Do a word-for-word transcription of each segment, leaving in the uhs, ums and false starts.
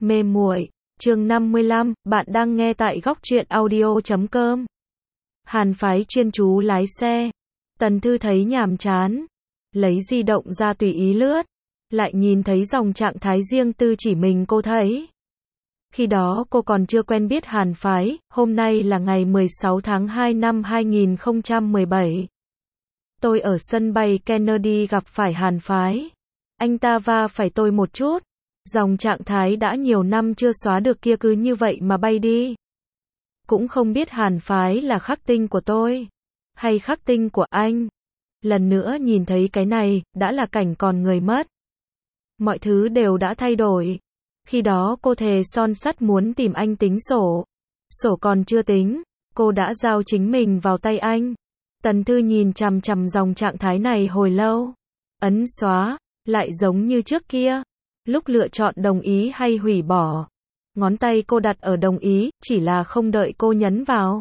Mê muội, chương năm mươi lăm, bạn đang nghe tại góc truyện audio chấm com. Hàn Phái chuyên chú lái xe. Tần Thư thấy nhàm chán, lấy di động ra tùy ý lướt, lại nhìn thấy dòng trạng thái riêng tư chỉ mình cô thấy. Khi đó cô còn chưa quen biết Hàn Phái, hôm nay là ngày mười sáu tháng hai năm hai nghìn không trăm mười bảy. Tôi ở sân bay Kennedy gặp phải Hàn Phái. Anh ta va phải tôi một chút. Dòng trạng thái đã nhiều năm chưa xóa được kia cứ như vậy mà bay đi. Cũng không biết Hàn Phái là khắc tinh của tôi, hay khắc tinh của anh. Lần nữa nhìn thấy cái này, đã là cảnh còn người mất. Mọi thứ đều đã thay đổi. Khi đó cô thề son sắt muốn tìm anh tính sổ. Sổ còn chưa tính, cô đã giao chính mình vào tay anh. Tần Thư nhìn chằm chằm dòng trạng thái này hồi lâu. Ấn xóa, lại giống như trước kia. Lúc lựa chọn đồng ý hay hủy bỏ, ngón tay cô đặt ở đồng ý, chỉ là không đợi cô nhấn vào.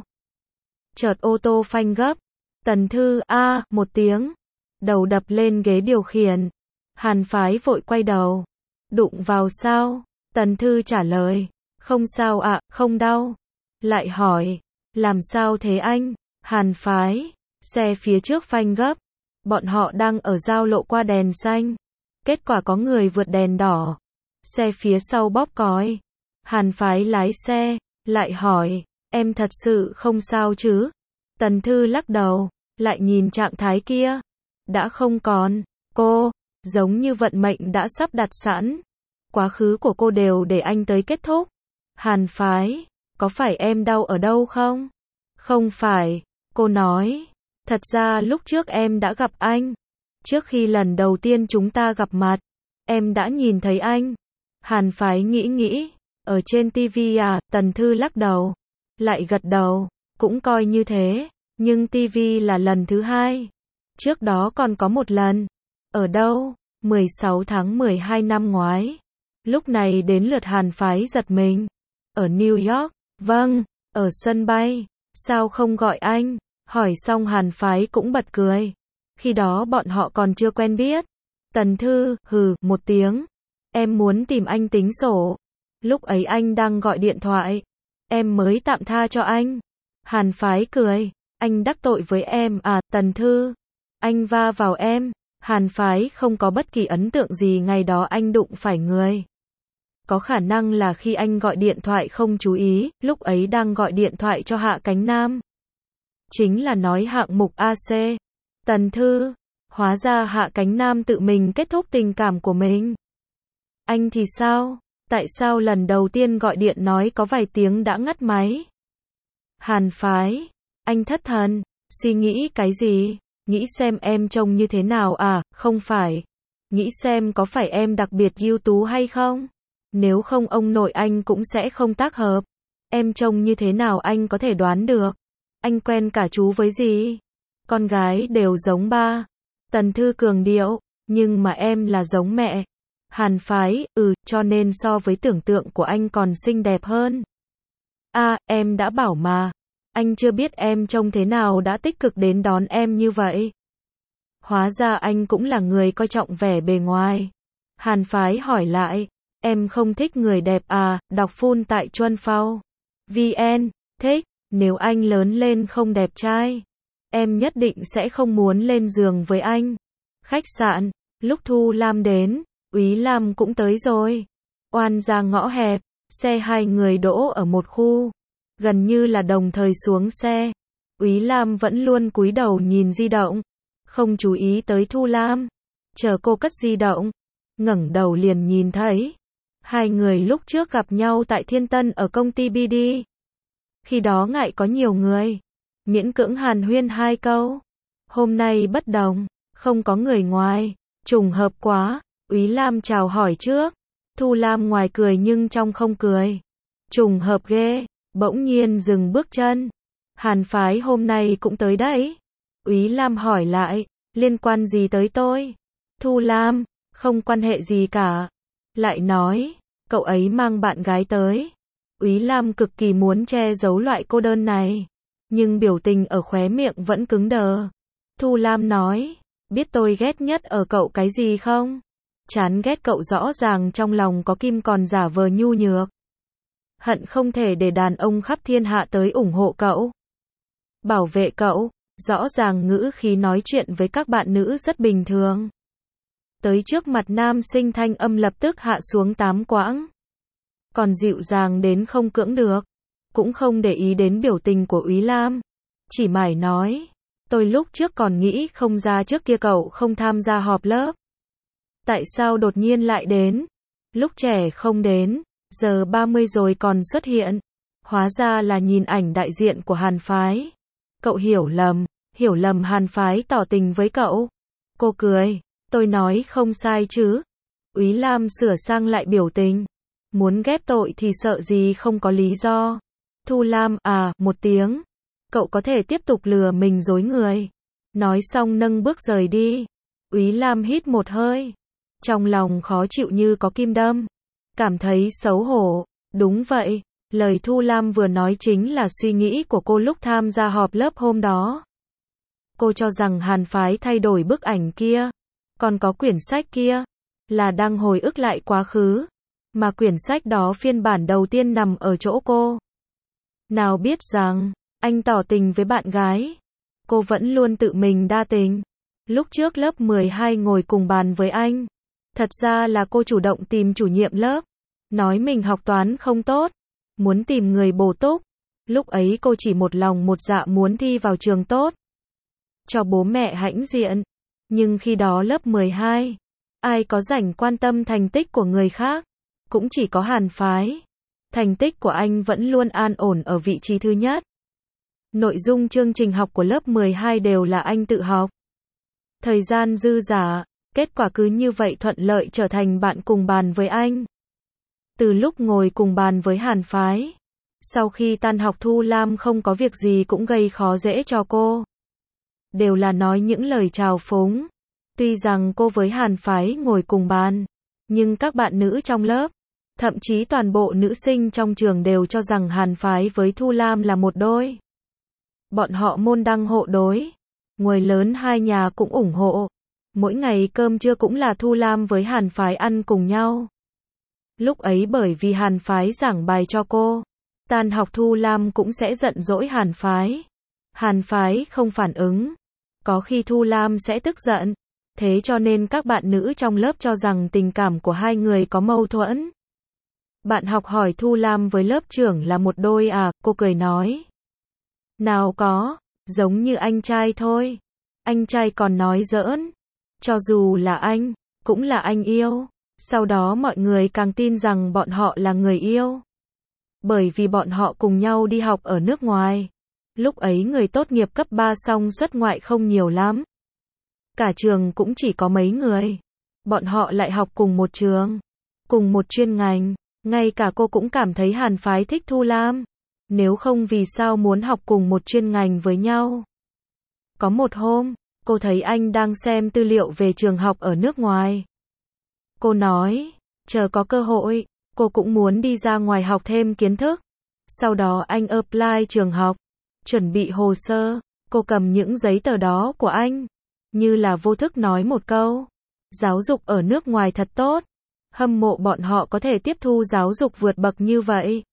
Chợt ô tô phanh gấp. Tần Thư a một tiếng, đầu đập lên ghế điều khiển. Hàn Phái vội quay đầu. Đụng vào sao? Tần Thư trả lời, không sao ạ, không đau. Lại hỏi, làm sao thế anh? Hàn Phái, xe phía trước phanh gấp. Bọn họ đang ở giao lộ qua đèn xanh. Kết quả có người vượt đèn đỏ. Xe phía sau bóp còi. Hàn Phái lái xe, lại hỏi, em thật sự không sao chứ? Tần Thư lắc đầu, lại nhìn trạng thái kia. Đã không còn. Cô, giống như vận mệnh đã sắp đặt sẵn. Quá khứ của cô đều để anh tới kết thúc. Hàn Phái, có phải em đau ở đâu không? Không phải, cô nói. Thật ra lúc trước em đã gặp anh. Trước khi lần đầu tiên chúng ta gặp mặt, em đã nhìn thấy anh. Hàn Phái nghĩ nghĩ, ở trên tivi à? Tần Thư lắc đầu, lại gật đầu, cũng coi như thế, nhưng tivi là lần thứ hai. Trước đó còn có một lần. Ở đâu? mười sáu tháng mười hai năm ngoái. Lúc này đến lượt Hàn Phái giật mình. Ở New York. Vâng, ở sân bay. Sao không gọi anh? Hỏi xong Hàn Phái cũng bật cười. Khi đó bọn họ còn chưa quen biết. Tần Thư, hừ, một tiếng. Em muốn tìm anh tính sổ. Lúc ấy anh đang gọi điện thoại. Em mới tạm tha cho anh. Hàn Phái cười. Anh đắc tội với em à? Tần Thư. Anh va vào em. Hàn Phái không có bất kỳ ấn tượng gì ngày đó anh đụng phải người. Có khả năng là khi anh gọi điện thoại không chú ý, lúc ấy đang gọi điện thoại cho Hạ Cánh Nam. Chính là nói hạng mục a xê. Tần Thư, hóa ra Hạ Cánh Nam tự mình kết thúc tình cảm của mình. Anh thì sao? Tại sao lần đầu tiên gọi điện nói có vài tiếng đã ngắt máy? Hàn Phái, anh thất thần, suy nghĩ cái gì? Nghĩ xem em trông như thế nào à? Không phải. Nghĩ xem có phải em đặc biệt ưu tú hay không? Nếu không ông nội anh cũng sẽ không tác hợp. Em trông như thế nào anh có thể đoán được. Anh quen cả chú với gì? Con gái đều giống ba. Tần Thư cường điệu, nhưng mà em là giống mẹ. Hàn Phái, ừ, cho nên so với tưởng tượng của anh còn xinh đẹp hơn. À, em đã bảo mà. Anh chưa biết em trông thế nào đã tích cực đến đón em như vậy. Hóa ra anh cũng là người coi trọng vẻ bề ngoài. Hàn Phái hỏi lại, em không thích người đẹp à? Đọc full tại Chuân Phao. vê en, thích, nếu anh lớn lên không đẹp trai, em nhất định sẽ không muốn lên giường với anh. Khách sạn, lúc Thu Lam đến, Úy Lam cũng tới rồi. Oan ra ngõ hẹp, xe hai người đỗ ở một khu. Gần như là đồng thời xuống xe. Úy Lam vẫn luôn cúi đầu nhìn di động, không chú ý tới Thu Lam. Chờ cô cất di động, ngẩng đầu liền nhìn thấy. Hai người lúc trước gặp nhau tại Thiên Tân ở công ty bê đê. Khi đó ngại có nhiều người, miễn cưỡng hàn huyên hai câu. Hôm nay bất đồng, không có người ngoài, trùng hợp quá. Úy Lam chào hỏi trước. Thu Lam ngoài cười nhưng trong không cười. Trùng hợp ghê. Bỗng nhiên dừng bước chân. Hàn Phái hôm nay cũng tới đấy. Úy Lam hỏi lại, liên quan gì tới tôi? Thu Lam, không quan hệ gì cả. Lại nói, cậu ấy mang bạn gái tới. Úy Lam cực kỳ muốn che giấu loại cô đơn này, nhưng biểu tình ở khóe miệng vẫn cứng đờ. Thu Lam nói, biết tôi ghét nhất ở cậu cái gì không? Chán ghét cậu, rõ ràng trong lòng có kim còn giả vờ nhu nhược. Hận không thể để đàn ông khắp thiên hạ tới ủng hộ cậu, bảo vệ cậu. Rõ ràng ngữ khí nói chuyện với các bạn nữ rất bình thường. Tới trước mặt nam sinh thanh âm lập tức hạ xuống tám quãng. Còn dịu dàng đến không cưỡng được. Cũng không để ý đến biểu tình của Úy Lam. Chỉ mải nói, tôi lúc trước còn nghĩ không ra trước kia cậu không tham gia họp lớp. Tại sao đột nhiên lại đến? Lúc trẻ không đến, giờ ba mươi rồi còn xuất hiện. Hóa ra là nhìn ảnh đại diện của Hàn phái. Cậu hiểu lầm, hiểu lầm Hàn phái tỏ tình với cậu. Cô cười, tôi nói không sai chứ. Úy Lam sửa sang lại biểu tình. Muốn ghép tội thì sợ gì không có lý do. Thu Lam, à, một tiếng. Cậu có thể tiếp tục lừa mình dối người. Nói xong nâng bước rời đi. Úy Lam hít một hơi. Trong lòng khó chịu như có kim đâm. Cảm thấy xấu hổ. Đúng vậy, lời Thu Lam vừa nói chính là suy nghĩ của cô lúc tham gia họp lớp hôm đó. Cô cho rằng Hàn phái thay đổi bức ảnh kia, còn có quyển sách kia, là đang hồi ức lại quá khứ. Mà quyển sách đó phiên bản đầu tiên nằm ở chỗ cô. Nào biết rằng, anh tỏ tình với bạn gái. Cô vẫn luôn tự mình đa tình. Lúc trước lớp mười hai ngồi cùng bàn với anh. Thật ra là cô chủ động tìm chủ nhiệm lớp. Nói mình học toán không tốt. Muốn tìm người bổ túc. Lúc ấy cô chỉ một lòng một dạ muốn thi vào trường tốt. Cho bố mẹ hãnh diện. Nhưng khi đó lớp mười hai. Ai có rảnh quan tâm thành tích của người khác. Cũng chỉ có Hàn phái. Thành tích của anh vẫn luôn an ổn ở vị trí thứ nhất. Nội dung chương trình học của lớp mười hai đều là anh tự học. Thời gian dư dả, kết quả cứ như vậy thuận lợi trở thành bạn cùng bàn với anh. Từ lúc ngồi cùng bàn với Hàn phái, sau khi tan học Thu Lam không có việc gì cũng gây khó dễ cho cô. Đều là nói những lời trào phúng. Tuy rằng cô với Hàn phái ngồi cùng bàn, nhưng các bạn nữ trong lớp, thậm chí toàn bộ nữ sinh trong trường đều cho rằng Hàn phái với Thu Lam là một đôi. Bọn họ môn đăng hộ đối. Người lớn hai nhà cũng ủng hộ. Mỗi ngày cơm trưa cũng là Thu Lam với Hàn phái ăn cùng nhau. Lúc ấy bởi vì Hàn phái giảng bài cho cô, tan học Thu Lam cũng sẽ giận dỗi Hàn phái. Hàn phái không phản ứng. Có khi Thu Lam sẽ tức giận. Thế cho nên các bạn nữ trong lớp cho rằng tình cảm của hai người có mâu thuẫn. Bạn học hỏi Thu Lam với lớp trưởng là một đôi à, cô cười nói. Nào có, giống như anh trai thôi. Anh trai còn nói giỡn. Cho dù là anh, cũng là anh yêu. Sau đó mọi người càng tin rằng bọn họ là người yêu. Bởi vì bọn họ cùng nhau đi học ở nước ngoài. Lúc ấy người tốt nghiệp cấp ba xong xuất ngoại không nhiều lắm. Cả trường cũng chỉ có mấy người. Bọn họ lại học cùng một trường, cùng một chuyên ngành. Ngay cả cô cũng cảm thấy Hàn phái thích Thu Lam. Nếu không vì sao muốn học cùng một chuyên ngành với nhau. Có một hôm, cô thấy anh đang xem tư liệu về trường học ở nước ngoài. Cô nói, chờ có cơ hội, cô cũng muốn đi ra ngoài học thêm kiến thức. Sau đó anh apply trường học, chuẩn bị hồ sơ. Cô cầm những giấy tờ đó của anh, như là vô thức nói một câu. Giáo dục ở nước ngoài thật tốt. Hâm mộ bọn họ có thể tiếp thu giáo dục vượt bậc như vậy.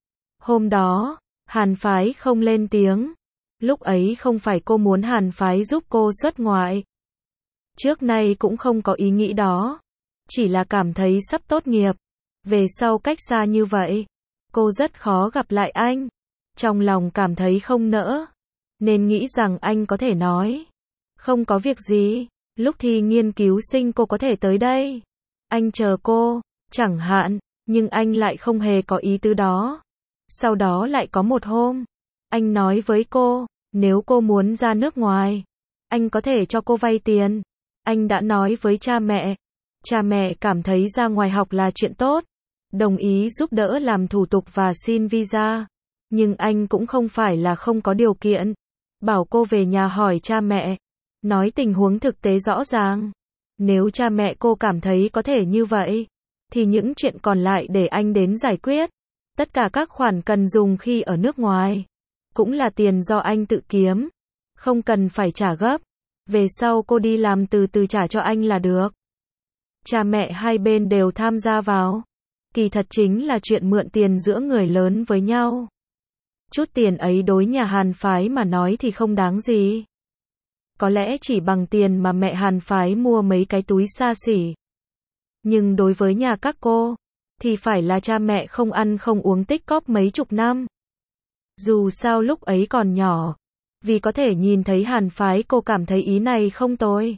Hôm đó, Hàn phái không lên tiếng. Lúc ấy không phải cô muốn Hàn phái giúp cô xuất ngoại. Trước nay cũng không có ý nghĩ đó. Chỉ là cảm thấy sắp tốt nghiệp. Về sau cách xa như vậy, cô rất khó gặp lại anh. Trong lòng cảm thấy không nỡ. Nên nghĩ rằng anh có thể nói. Không có việc gì. Lúc thi nghiên cứu sinh cô có thể tới đây. Anh chờ cô, chẳng hạn. Nhưng anh lại không hề có ý tứ đó. Sau đó lại có một hôm, anh nói với cô, nếu cô muốn ra nước ngoài, anh có thể cho cô vay tiền. Anh đã nói với cha mẹ. Cha mẹ cảm thấy ra ngoài học là chuyện tốt, đồng ý giúp đỡ làm thủ tục và xin visa. Nhưng anh cũng không phải là không có điều kiện. Bảo cô về nhà hỏi cha mẹ, nói tình huống thực tế rõ ràng. Nếu cha mẹ cô cảm thấy có thể như vậy, thì những chuyện còn lại để anh đến giải quyết. Tất cả các khoản cần dùng khi ở nước ngoài, cũng là tiền do anh tự kiếm. Không cần phải trả gấp. Về sau cô đi làm từ từ trả cho anh là được. cha mẹ hai bên đều tham gia vào. Kỳ thật chính là chuyện mượn tiền giữa người lớn với nhau. Chút tiền ấy đối nhà Hàn phái mà nói thì không đáng gì. Có lẽ chỉ bằng tiền mà mẹ Hàn phái mua mấy cái túi xa xỉ. Nhưng đối với nhà các cô, thì phải là cha mẹ không ăn không uống tích cóp mấy chục năm. Dù sao lúc ấy còn nhỏ, vì có thể nhìn thấy Hàn phái cô cảm thấy ý này không tồi.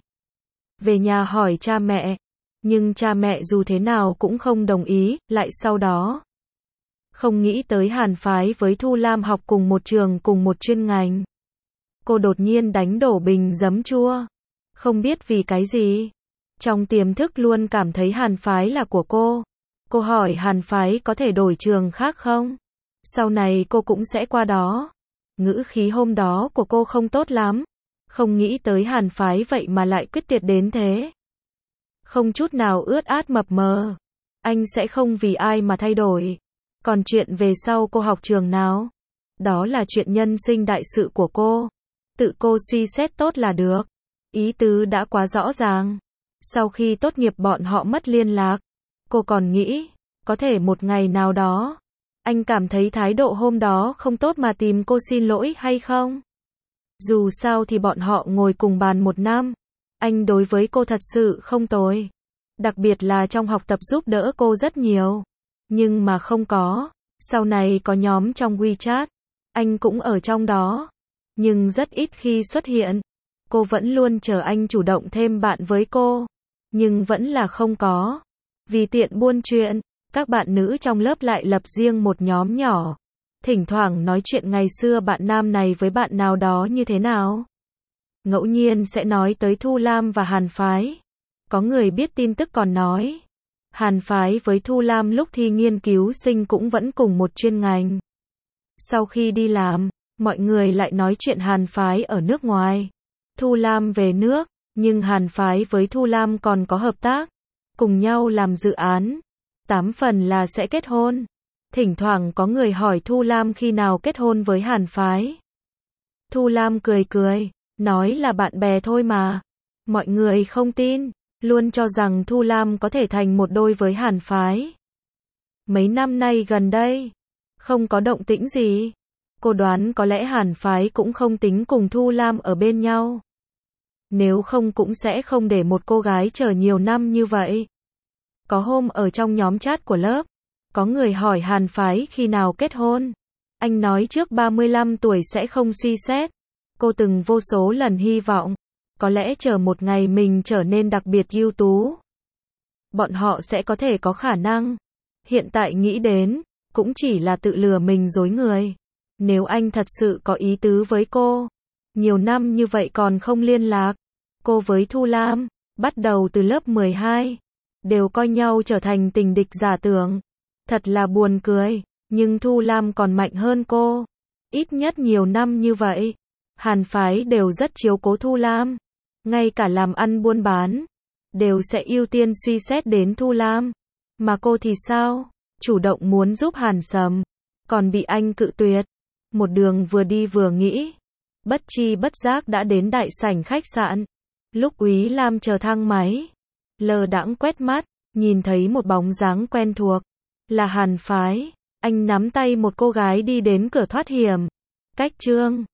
Về nhà hỏi cha mẹ, nhưng cha mẹ dù thế nào cũng không đồng ý, lại sau đó. Không nghĩ tới Hàn phái với Thu Lam học cùng một trường cùng một chuyên ngành. Cô đột nhiên đánh đổ bình giấm chua. Không biết vì cái gì. Trong tiềm thức luôn cảm thấy Hàn phái là của cô. Cô hỏi Hàn phái có thể đổi trường khác không? Sau này cô cũng sẽ qua đó. Ngữ khí hôm đó của cô không tốt lắm. Không nghĩ tới Hàn phái vậy mà lại quyết tuyệt đến thế. Không chút nào ướt át mập mờ. Anh sẽ không vì ai mà thay đổi. Còn chuyện về sau cô học trường nào? Đó là chuyện nhân sinh đại sự của cô. Tự cô suy xét tốt là được. Ý tứ đã quá rõ ràng. Sau khi tốt nghiệp bọn họ mất liên lạc. Cô còn nghĩ, có thể một ngày nào đó, anh cảm thấy thái độ hôm đó không tốt mà tìm cô xin lỗi hay không? Dù sao thì bọn họ ngồi cùng bàn một năm. Anh đối với cô thật sự không tồi. Đặc biệt là trong học tập giúp đỡ cô rất nhiều. Nhưng mà không có. Sau này có nhóm trong WeChat. Anh cũng ở trong đó. Nhưng rất ít khi xuất hiện. Cô vẫn luôn chờ anh chủ động thêm bạn với cô. Nhưng vẫn là không có. Vì tiện buôn chuyện, các bạn nữ trong lớp lại lập riêng một nhóm nhỏ. Thỉnh thoảng nói chuyện ngày xưa bạn nam này với bạn nào đó như thế nào. Ngẫu nhiên sẽ nói tới Thu Lam và Hàn phái. Có người biết tin tức còn nói. Hàn phái với Thu Lam lúc thi nghiên cứu sinh cũng vẫn cùng một chuyên ngành. Sau khi đi làm, mọi người lại nói chuyện Hàn phái ở nước ngoài. Thu Lam về nước, nhưng Hàn phái với Thu Lam còn có hợp tác. Cùng nhau làm dự án. Tám phần là sẽ kết hôn. Thỉnh thoảng có người hỏi Thu Lam khi nào kết hôn với Hàn phái. Thu Lam cười cười, nói là bạn bè thôi mà. Mọi người không tin, luôn cho rằng Thu Lam có thể thành một đôi với Hàn phái. Mấy năm nay gần đây, không có động tĩnh gì. Cô đoán có lẽ Hàn phái cũng không tính cùng Thu Lam ở bên nhau. Nếu không cũng sẽ không để một cô gái chờ nhiều năm như vậy. Có hôm ở trong nhóm chat của lớp, có người hỏi Hàn phái khi nào kết hôn. Anh nói trước ba mươi lăm tuổi sẽ không suy xét. Cô từng vô số lần hy vọng, có lẽ chờ một ngày mình trở nên đặc biệt ưu tú. Bọn họ sẽ có thể có khả năng. Hiện tại nghĩ đến, cũng chỉ là tự lừa mình dối người. Nếu anh thật sự có ý tứ với cô, nhiều năm như vậy còn không liên lạc. Cô với Thu Lam, bắt đầu từ lớp mười hai, đều coi nhau trở thành tình địch giả tưởng. Thật là buồn cười, nhưng Thu Lam còn mạnh hơn cô. Ít nhất nhiều năm như vậy, Hàn phái đều rất chiếu cố Thu Lam. Ngay cả làm ăn buôn bán, đều sẽ ưu tiên suy xét đến Thu Lam. Mà cô thì sao? Chủ động muốn giúp Hàn Sầm, còn bị anh cự tuyệt. Một đường vừa đi vừa nghĩ, bất chi bất giác đã đến đại sảnh khách sạn. Lúc Úy Lam chờ thang máy, lờ đãng quét mắt, nhìn thấy một bóng dáng quen thuộc, là Hàn phái. Anh nắm tay một cô gái đi đến cửa thoát hiểm. Cách Trương